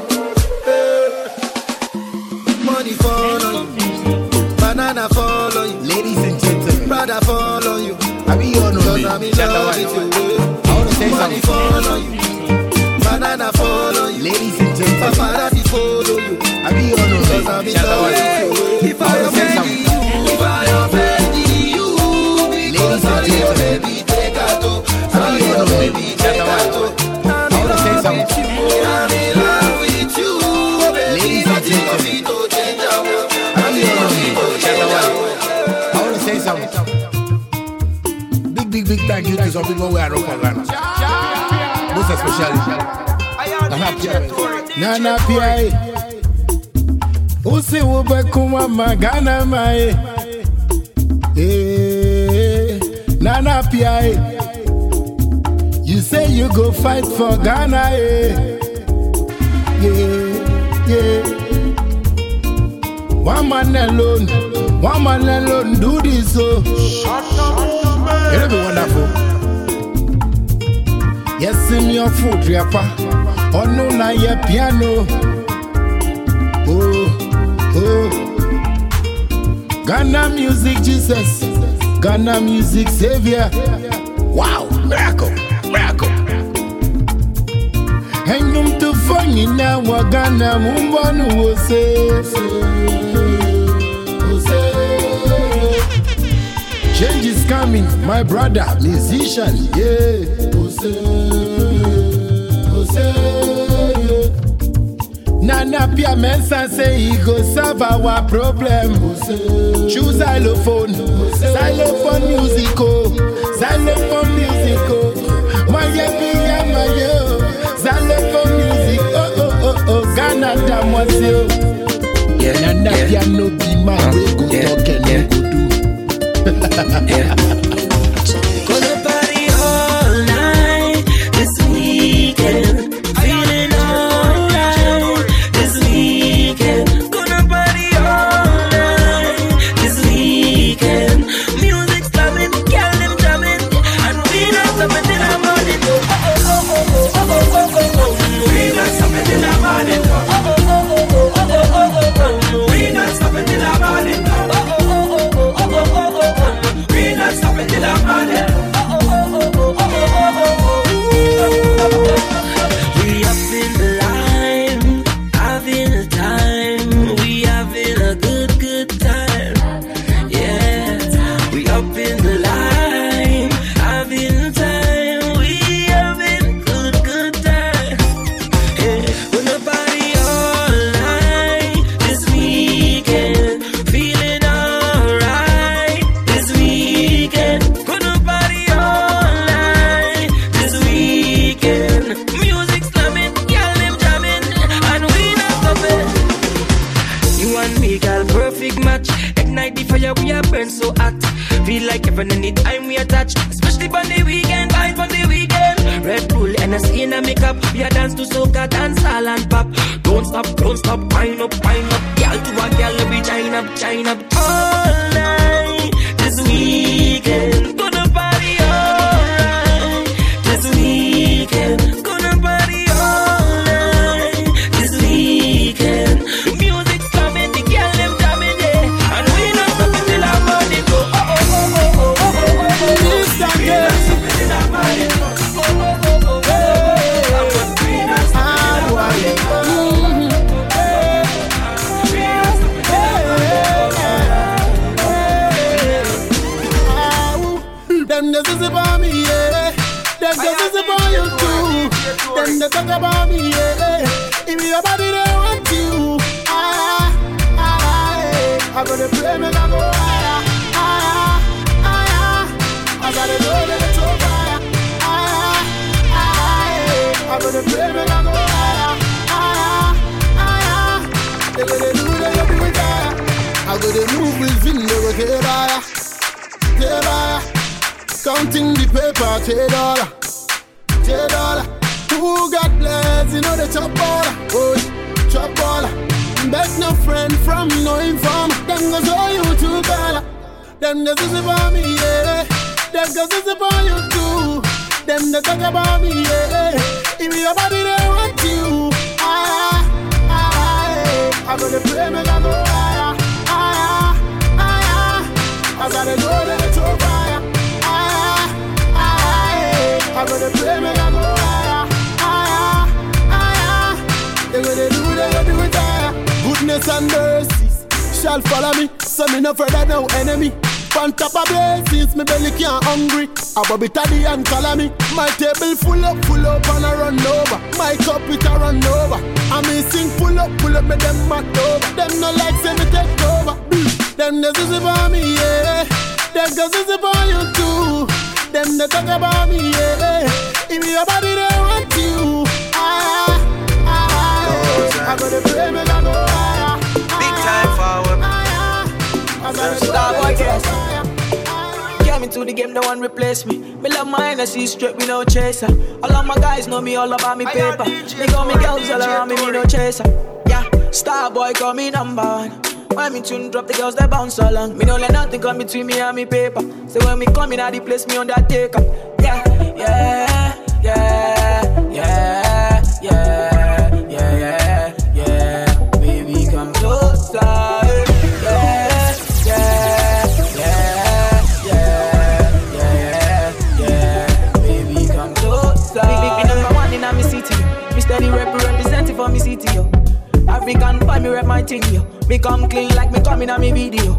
Uh, money fall on you, banana fall on you. Ladies and gentlemen, brother fall on you. I be on me. I'm in love with you. I wanna say Money something. fall on you, banana fall on you. Ladies and gentlemen, paparazzi follow you. I be on me. Cause I'm in love with you. If I offend you, if I offend you, because I'm your baby, take a toe. I'm your baby, take a toe. I'm in love with you. I'm in love with you. Ladies and gentlemen, I be on me. I wanna say something. Big, big thank you to some people who are rock for Ghana. Most especially Nana P I. Nana P I. Usi ube kuma magana mae. Eh, Nana P I. You say you go fight for Ghana, eh? Yeah, yeah. One man alone, one man alone do this so. It'll be wonderful. Yes, in your food, Riapa. Oh no, na ye piano. Oh, oh. Ghana music, Jesus. Ghana music, Savior. Wow, miracle, miracle. And you to find in now, Ghana, Mumbanu will say. Change is coming. my brother, musician, yeah. Jose, Jose. Nana Pia Mensa say he go solve our problem. Jose. Choose xylophone, Jose. Xylophone musical, xylophone musical. Maya Pia Mayo, xylophone music. Oh oh oh oh, Ghana Damwazio. Yeah, Nana Pia no be my way go talk and no go do. Yeah. Gonna party all night this weekend. Feeling alright this weekend. Gonna party all night this weekend. Music's coming, girl them jamming, and we not stopping till the morning. Oh oh oh oh oh oh oh oh oh. We not stopping till the morning. Oh oh oh oh oh oh oh oh. We not stopping till the morning. Oh oh oh oh oh oh oh oh. We not stopping till the morning. We up in the line, having a time. We having a good, good time. Yeah, we up in the line, having a time. We having good, good time. Yeah, gonna party all night this weekend. Feeling alright this weekend. Gonna party all night this weekend. Music slamming, girl them jamming, and we not stopping. You and me, girl, perfect match. Ignite the fire, we are burn so hot. Feel like even anytime we attach, especially on the weekend, vibes on the weekend. Red Bull and a skin and makeup, we a dance to soca, dance all and pop. Don't stop, don't stop, wind up, wind up, girl to a girl, we shine up, shine up all night this weekend. Gonna party alright this weekend. Gonna party all night this weekend. The music's coming, the girl them jamming, yeah, and we not stopping till our morning. Go oh oh oh oh oh oh oh. We not stopping till our morning. Oh oh oh oh oh. We not stopping till our morning. Them the is about me, yeah. Them the is about you too. Them the talk about me, yeah. If your body they want you, ah ah, I gotta pray me I go higher, higher, higher. I gotta go to the top higher, higher, higher. I gotta pray me I go higher, higher, higher. They gotta do, they gotta do it higher. I gotta move with Vin, they go get higher, get higher. Counting the paper, ten dollar, ten dollar. Who got blessed? You know the chop baller, oh, chop baller. Bet no friend from no informer. Them go show you two dollar. Them the is about me, yeah. Them go is about you too. Them the talk about me, yeah. If your body they want you, ah ah, I gotta pray me I go higher, higher, higher. I gotta go to the top higher. I gotta pray, me I go higher, higher, higher. They gonna do, they gonna do it higher. Goodness and mercies shall follow me, so me no further no enemy. On top of blessings, me belly can't hungry. A bobby taddy and color me. My table full up, full up and I run over. My cup it a run over. I me sing full up, full up, me them mad over. Them no like say me take over. Them the is about me, yeah. Them the is about you too. Them they talk about me, yeah. If your body they want you, ah ah. I gotta pray, me I go higher. Big time forward. I gotta Star boy, yes. Came into the game, no one replace me. Me love my energy straight, me no chaser. All of my guys know me all about me paper. Me got me girls all around me, me no chaser. Yeah, Star boy call me number one. When me tune drop, the girls they bounce along. Me no let nothing come between me and me paper. So when me come in, I the place me undertaker. Yeah, yeah, yeah, yeah, yeah, yeah, yeah, yeah. Baby, come closer. Yeah, yeah, yeah, yeah, yeah, yeah. Baby, come closer. Big, big, big number one in my city. Me steady representing for me city, yo. African boy, me rep my thing, yo. Me come clean like me coming on me video.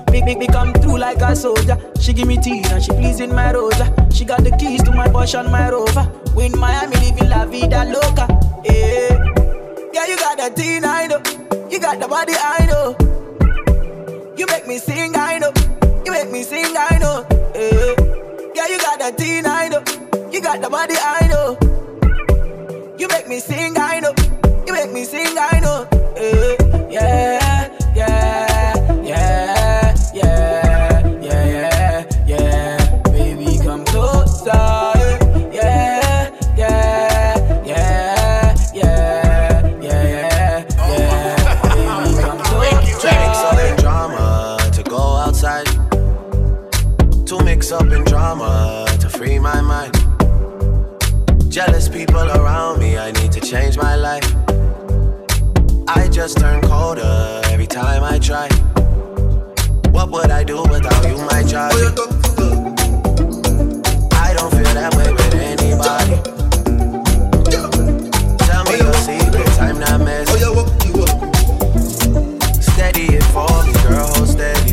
Make, make me come through like a soldier. She give me tea and she pleasing my rosa. She got the keys to my Porsche and my Rover. We in Miami living la vida loca. Yeah, yeah, you got the teen, I know. You got the body, I know. You make me sing, I know. You make me sing, I know. Yeah, yeah, you got the teen, I know. You got the body, I know. You make me sing, I know. You make me sing, I know. Yeah, yeah, yeah, yeah, yeah, yeah, yeah. Baby, come closer. Yeah, yeah, yeah, yeah, yeah, yeah, yeah. Baby, come closer. To mix up in drama, to go outside. To mix up in drama, to free my mind. Jealous people around me, I need to change my life. I just turn colder every time I try. What would I do without you, my child? I don't feel that way with anybody. Tell me your secrets, I'm not messy. Steady it for me, girl, hold steady.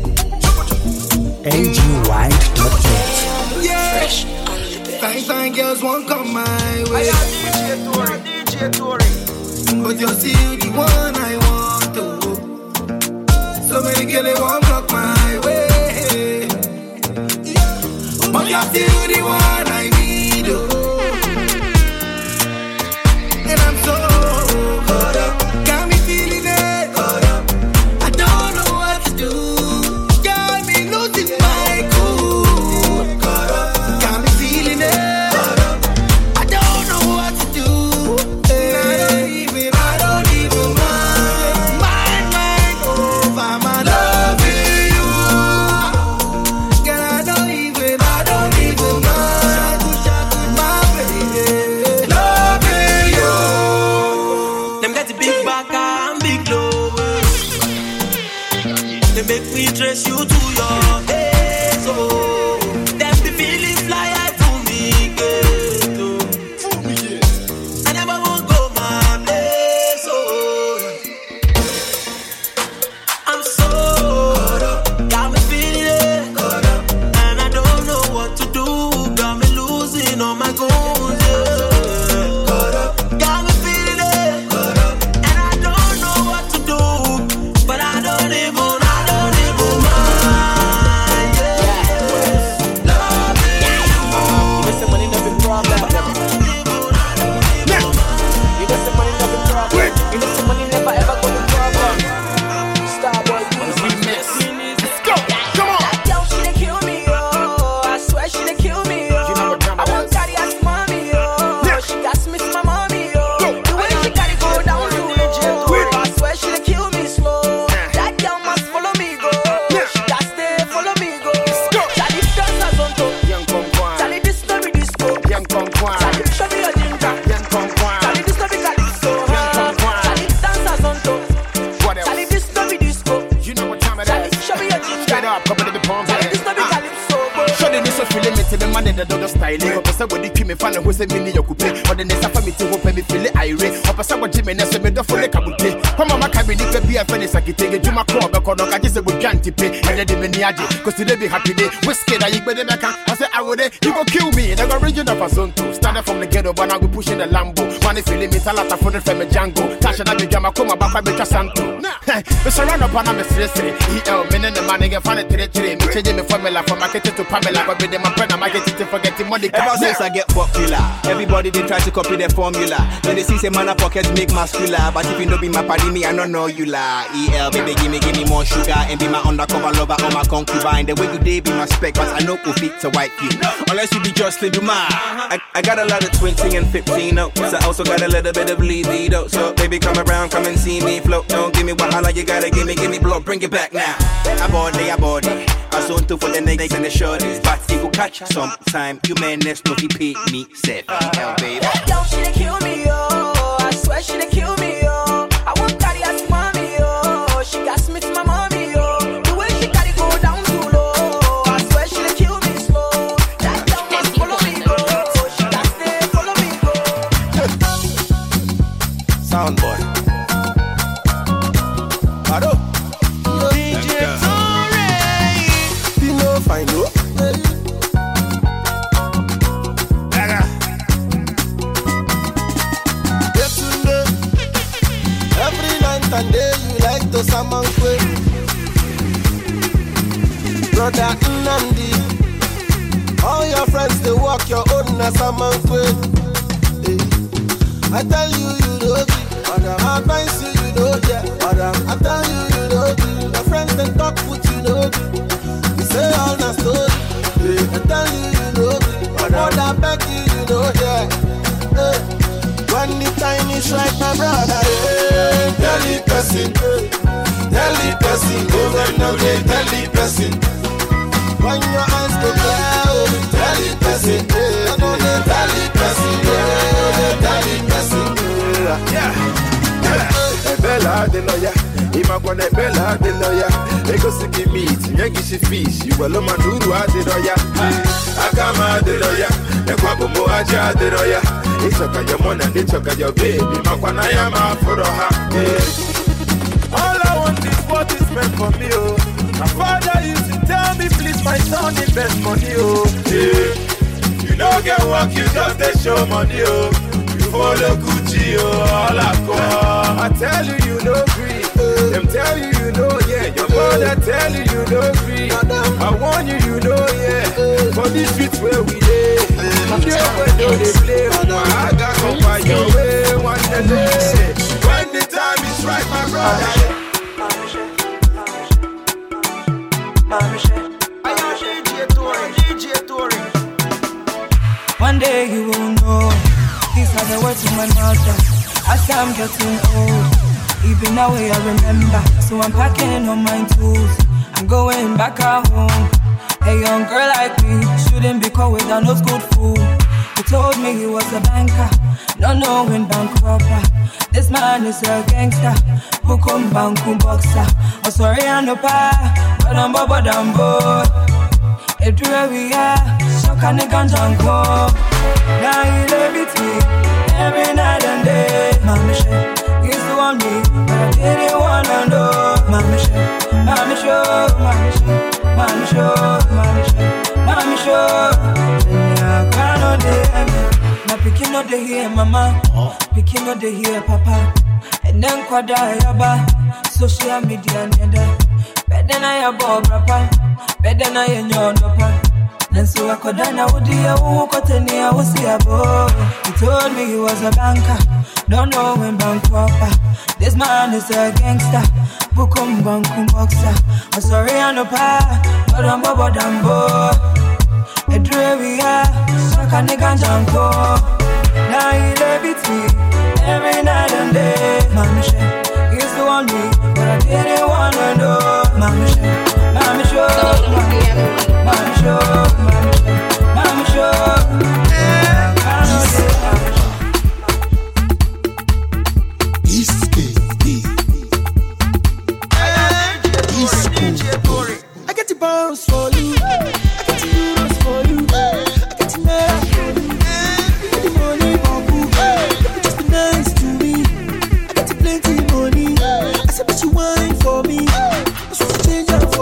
A G Y dot net. Yeah. Fresh. Fine, fine girls won't come my way. I am D J Tory, D J Tory. But you're still the one I want to. So many girls they won't come my way. But you're still the one I need. Oh. And I'm so caught up. Got me feeling it. Caught up. I don't know what to do. Got me losing my cool. Caught up. Got me feeling it. I don't know what to do. I don't even, I don't even mind. Mind, mind over my loving you. Girl, I don't even, I don't even mind. My baby, loving you. Them got the big back and big clothes. They make me dress you to your days. Oh, them the feeling fly high to me, girl. I never won't go my place. Oh, I'm so got me feeling it, and I don't know what to do. Got me losing all my goals. Yeah. Got me feeling it, and I don't know what to do. But I don't even, I don't even mind. Yeah. Loving you. Listen, money never been problem. You know some money never been problem. You know some money never ever gonna be problem. Starboy, let's go. Come on. That girl, she done kill me, oh. I swear she done kill me, oh. I want daddy as mommy, oh. She got Smith, my mommy, oh. The way she got it go down too low. I swear she done kill me slow. That girl must follow me, go. She got stay, follow me, go. Charlie dancers on top. Charlie this no be disco. Charlie show me your ginger. Charlie this no be calypso. Charlie dancers on top. Charlie this no be disco. You know what time it Charlie is. show me your ginger. Straight up, couple of the palms. Charlie this no be calypso. Show the nisso feeling me to the man that do the styling. Or person with the cream fan who say me you coupe. Or the nessa for me to hope me feel it irate. Or person with Jimmy Nessa me do for the kabute. Come on, my cabin if be a funny sakite. You my club because I just with Janti pay. And then the miniaji. Cause today be happy day. Whiskey that you better make I say I would you go kill me. They go region of a zone two. Started from the ghetto, but now we pushing the Lambo. Money feeling me talata for the family Django. Tasha that be jama come back by Betra Santo. We surround up on a mistress. E L men in the man get funny three three. Me changing my formula from market to Pamela. But with them my friend, I might get it to forgetting money. Ever since I get popular, everybody they try to copy the formula. Then they see say man a pocket make muscular. But if you don't be my party, me I don't know you la. E L baby give me give me more sugar and be my undercover lover or my concubine. The way you day be my spec, but I know who fit to wipe you. Unless you be Justin Dumas. I, I got a lot of twenty and fifteen notes. I also got a little bit of libido. So baby come around, come and see me float. Don't give me wahala, you gotta give me, give me blow. Bring it back now. I bought it, I bought it. I zone two for the niggas and the shorties. But it will catch sometime. You man next to pay me said E L baby. That girl, she done kill me, oh. I swear she done kill me, oh. I want daddy as mommy, oh. She got Smith, my mommy, oh. The way she got it go down too low. I swear she done kill me slow. That girl must follow me, go. She got stay, follow me, go. Sound boy. Bado. D J Tory. brother Nandi. All your friends they walk your own as a man quit. I tell you you know it. I advise you you know yeah. I tell you you know it. Your friends they talk with you know it. You say all the story. I tell you you know it. Mother beg you you know yeah. When the time is right, my brother, hey, tell the person, tell the person, go and now they tell the person. When your eyes go clear, tell the person, hey, no, they tell the person, hey, tell the person, yeah, yeah. Bella the lawyer, Imagwana Bella the lawyer. They go see me meet, Yankee she fish, you will love my Nuru the lawyer. Akama the lawyer, the Kwabu Aja the lawyer. They talk at your money, they talk at your baby. Makwana yama for her. All I want is what is meant for me. Oh, my father used to tell me, please, my son, invest money. Oh, yeah. You don't get work, you just they show money. Oh, you follow Gucci. Oh, all I call. I tell you, you know free. Them tell you, you know yeah. Your mother tell you, you know free. I warn you, you know yeah. For these streets where we live. When they play, I got come by your way one day. When the time is right, my brother. One day you will know. These are the words of my mother. As I'm getting old, even now I remember. So I'm packing on my tools. I'm going back at home. A young girl like me shouldn't be caught with a no good fool. He told me he was a banker, not knowing bank robber. This man is a gangster, bukum bankum boxer. Oh sorry I no pa, but I'm but I'm bored. It where we are, so can the ganja go. Now he live with me every night and day. Mama shit, he's the one me, but I didn't wanna know. Mama shit, mama show, mama shit. Mami show, mami show, mami show. Yeah, can no dey me. Na pikin no dey here, mama. Pikin no dey here, papa. And then kwada yaba. Social media neda. Better na ya bo brapa. Better na ya nyodopa. And so I could na udi ya uwu koteni ya usi abo. He told me he was a banker. Don't know when bank robber. This man is a gangster. Bukum bankum boxer. I'm sorry I no pa, but I'm bobo dambo. A dreary ah, so can the ganja go. Now he live with me every night and day. Mami shit, he's the one me, but I didn't wanna know. Mami shit, mami show, mami show, mami show, mami show. Yeah, I know this, I get the bounce for you, I get the euros for you, I get the naira for you, I get the money for you, just be nice to me, I get the plenty money, I said but you wine for me, I should change up for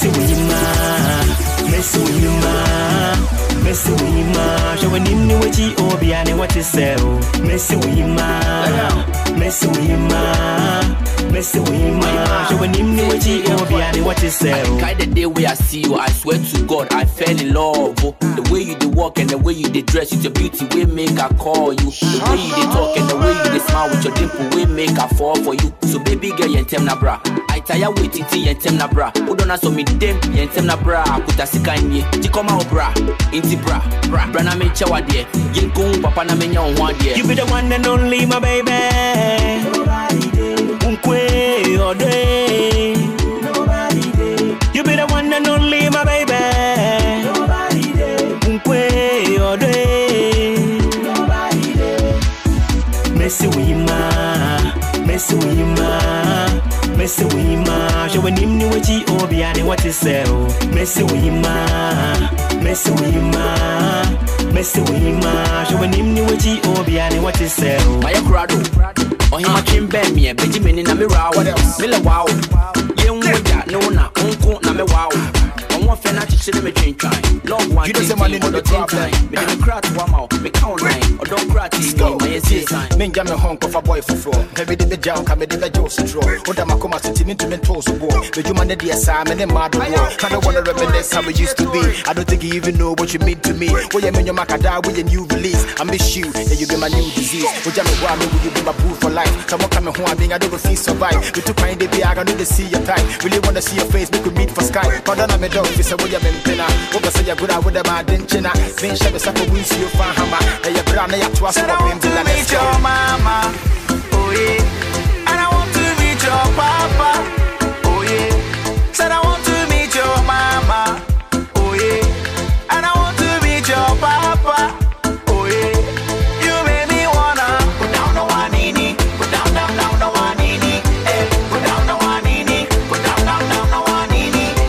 Messi Wima, Messi Wima, Messi Wima. Show when him what he obi and what he sell. Messi Wima, Messi Wima, Messi Wima. Show when him what he obi and what he sell. Kind the day where I see you, I swear to God, I fell in love. Oh. The way you dey walk and the way you dey dress, it's your beauty we make I call you. The way you dey talk and the way you dey smile with your dimple we make I fall for you. So baby girl, you tem na bra. I tire waiting till you tem na bra. Udona so me dem, you tem na bra. Kuta sika nye, ti koma o bra. Inti bra, bra. Bra na me chawa de. Yenko papa na me nya o de. You be the one and only my baby. Nobody dey. Unkwe ode. Nobody dey. You be the one and only my baby. Nobody dey. Unkwe ode. Nobody dey. Messi Wima, Messi Wima, Messi Wima. Show when him what he obi and what he sell. Messi Wima, Messi Wima, Messi Wima. Show when him what he obi and what he sell. My crowd, oh him a trim ben me, Benjamin na me raw. Miller wow, yen woja no na unko na me wow. One fena to chill me train try. Love one. You don't say money no the problem. Me dem crack one mouth, me count nine. Or don't crack this go. My say sign. Me jam me hunk of a boy for floor. Heavy the jam, come the Joe draw. Oda makoma sitting into me toes boy. The human the asam and the mad boy. Kinda wanna reminisce how we used to be. I don't think you even know what you mean to me. When you mean your macada with a new release. I miss you, yeah you be my new disease. When jam me wa me will you be my boo for life. Someone come home I mean I don't feel survive. We took my baby I need to see your type. Really wanna see your face, we could meet for sky. But then I'm a dog, this is what you Pena, over say you're good out with the bad in China. Then she was up a wins you fan hammer. And you're brown, you're twice what I'm to meet your mama. Oh yeah. And I want to meet your papa. Oh yeah. Said I want to meet your mama. Oh yeah. And I want to meet your papa. Oh yeah. You made me wanna put down the one knee. Put down, down, down the one knee. Eh, put down the one knee. Put down, down, down the one knee.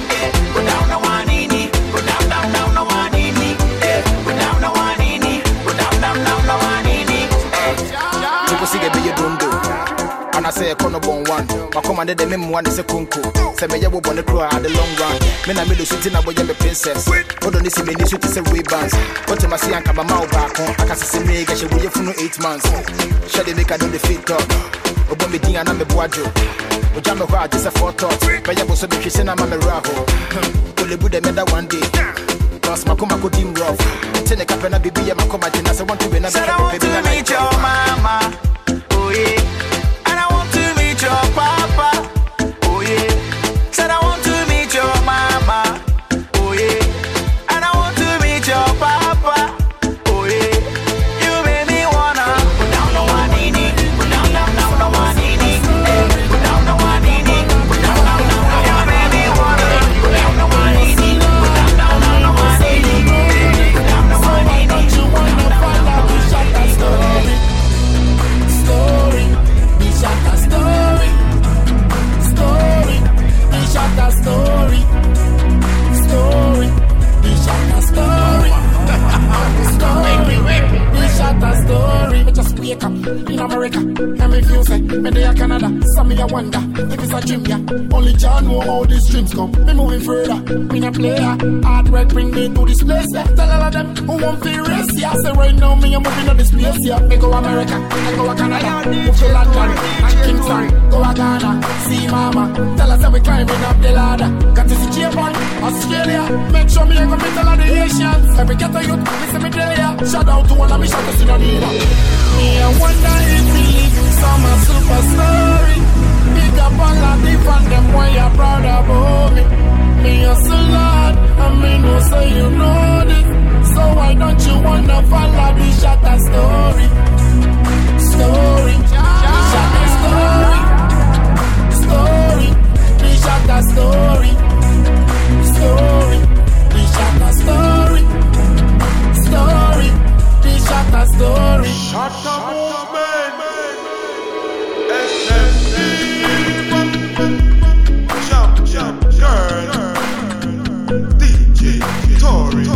And I say a corner bone one. My commander the mem one is a kunku. Say me yawo bonne crow at the long run. Me na me do sitting aboye me princess. Odo ni si me ni suit say we bands. But to my see and come my back on. I can see me get she we for no eight months. Shady make I do the fit talk. Obo me din and me boajo. Oja me kwa just a four thought. But yabo so be kissing na me raho. Ole bu de me that one day. Cause my kuma go dim rough. Tell the capena baby ya my kuma din I want to be na baby na meet your mama. Oh yeah. Your papa, oh yeah. Said I want to meet your mama, oh yeah. And I want to meet your papa, oh yeah. You made me wanna put down the one knee, put down, down, down the one knee, put down the one knee, put down, down, down. You made me wanna put down the one knee, put down, down, down the one knee, put down the one knee. Don't you wanna follow me? Shut that story, story, be shut that story. Shut the story, story, we shut the story, story, we shut the story. Me just wake up in America, and me feel say me there Canada. Some me a wonder if it's a dream, yeah. Only John know how these dreams come. Me moving further, me a player. Hard work bring me to this place, yeah. Tell all of them who want to race, yeah. Say right now me a moving to this place, yeah. Me go America, I go to Canada, move to London and Kingston, go to Ghana, see mama. Tell us how we climbing up the ladder. Got to see Japan, Australia. Make sure me I go meet all of the Asians. Every ghetto youth, listen me there, yeah. Shout out to all of me, shout out to the leader. Me I wonder if we live some a super story. Big up all of the fan, them boy you proud about me. Me a salad, and me know so you know this. So why don't you wanna follow the shatter story? Story, the shatter story. Story, the shatter story. Story, the shatter story. Story, the shatter story. Shut up, movement. S M C, jump, jump, girl, D J Tory.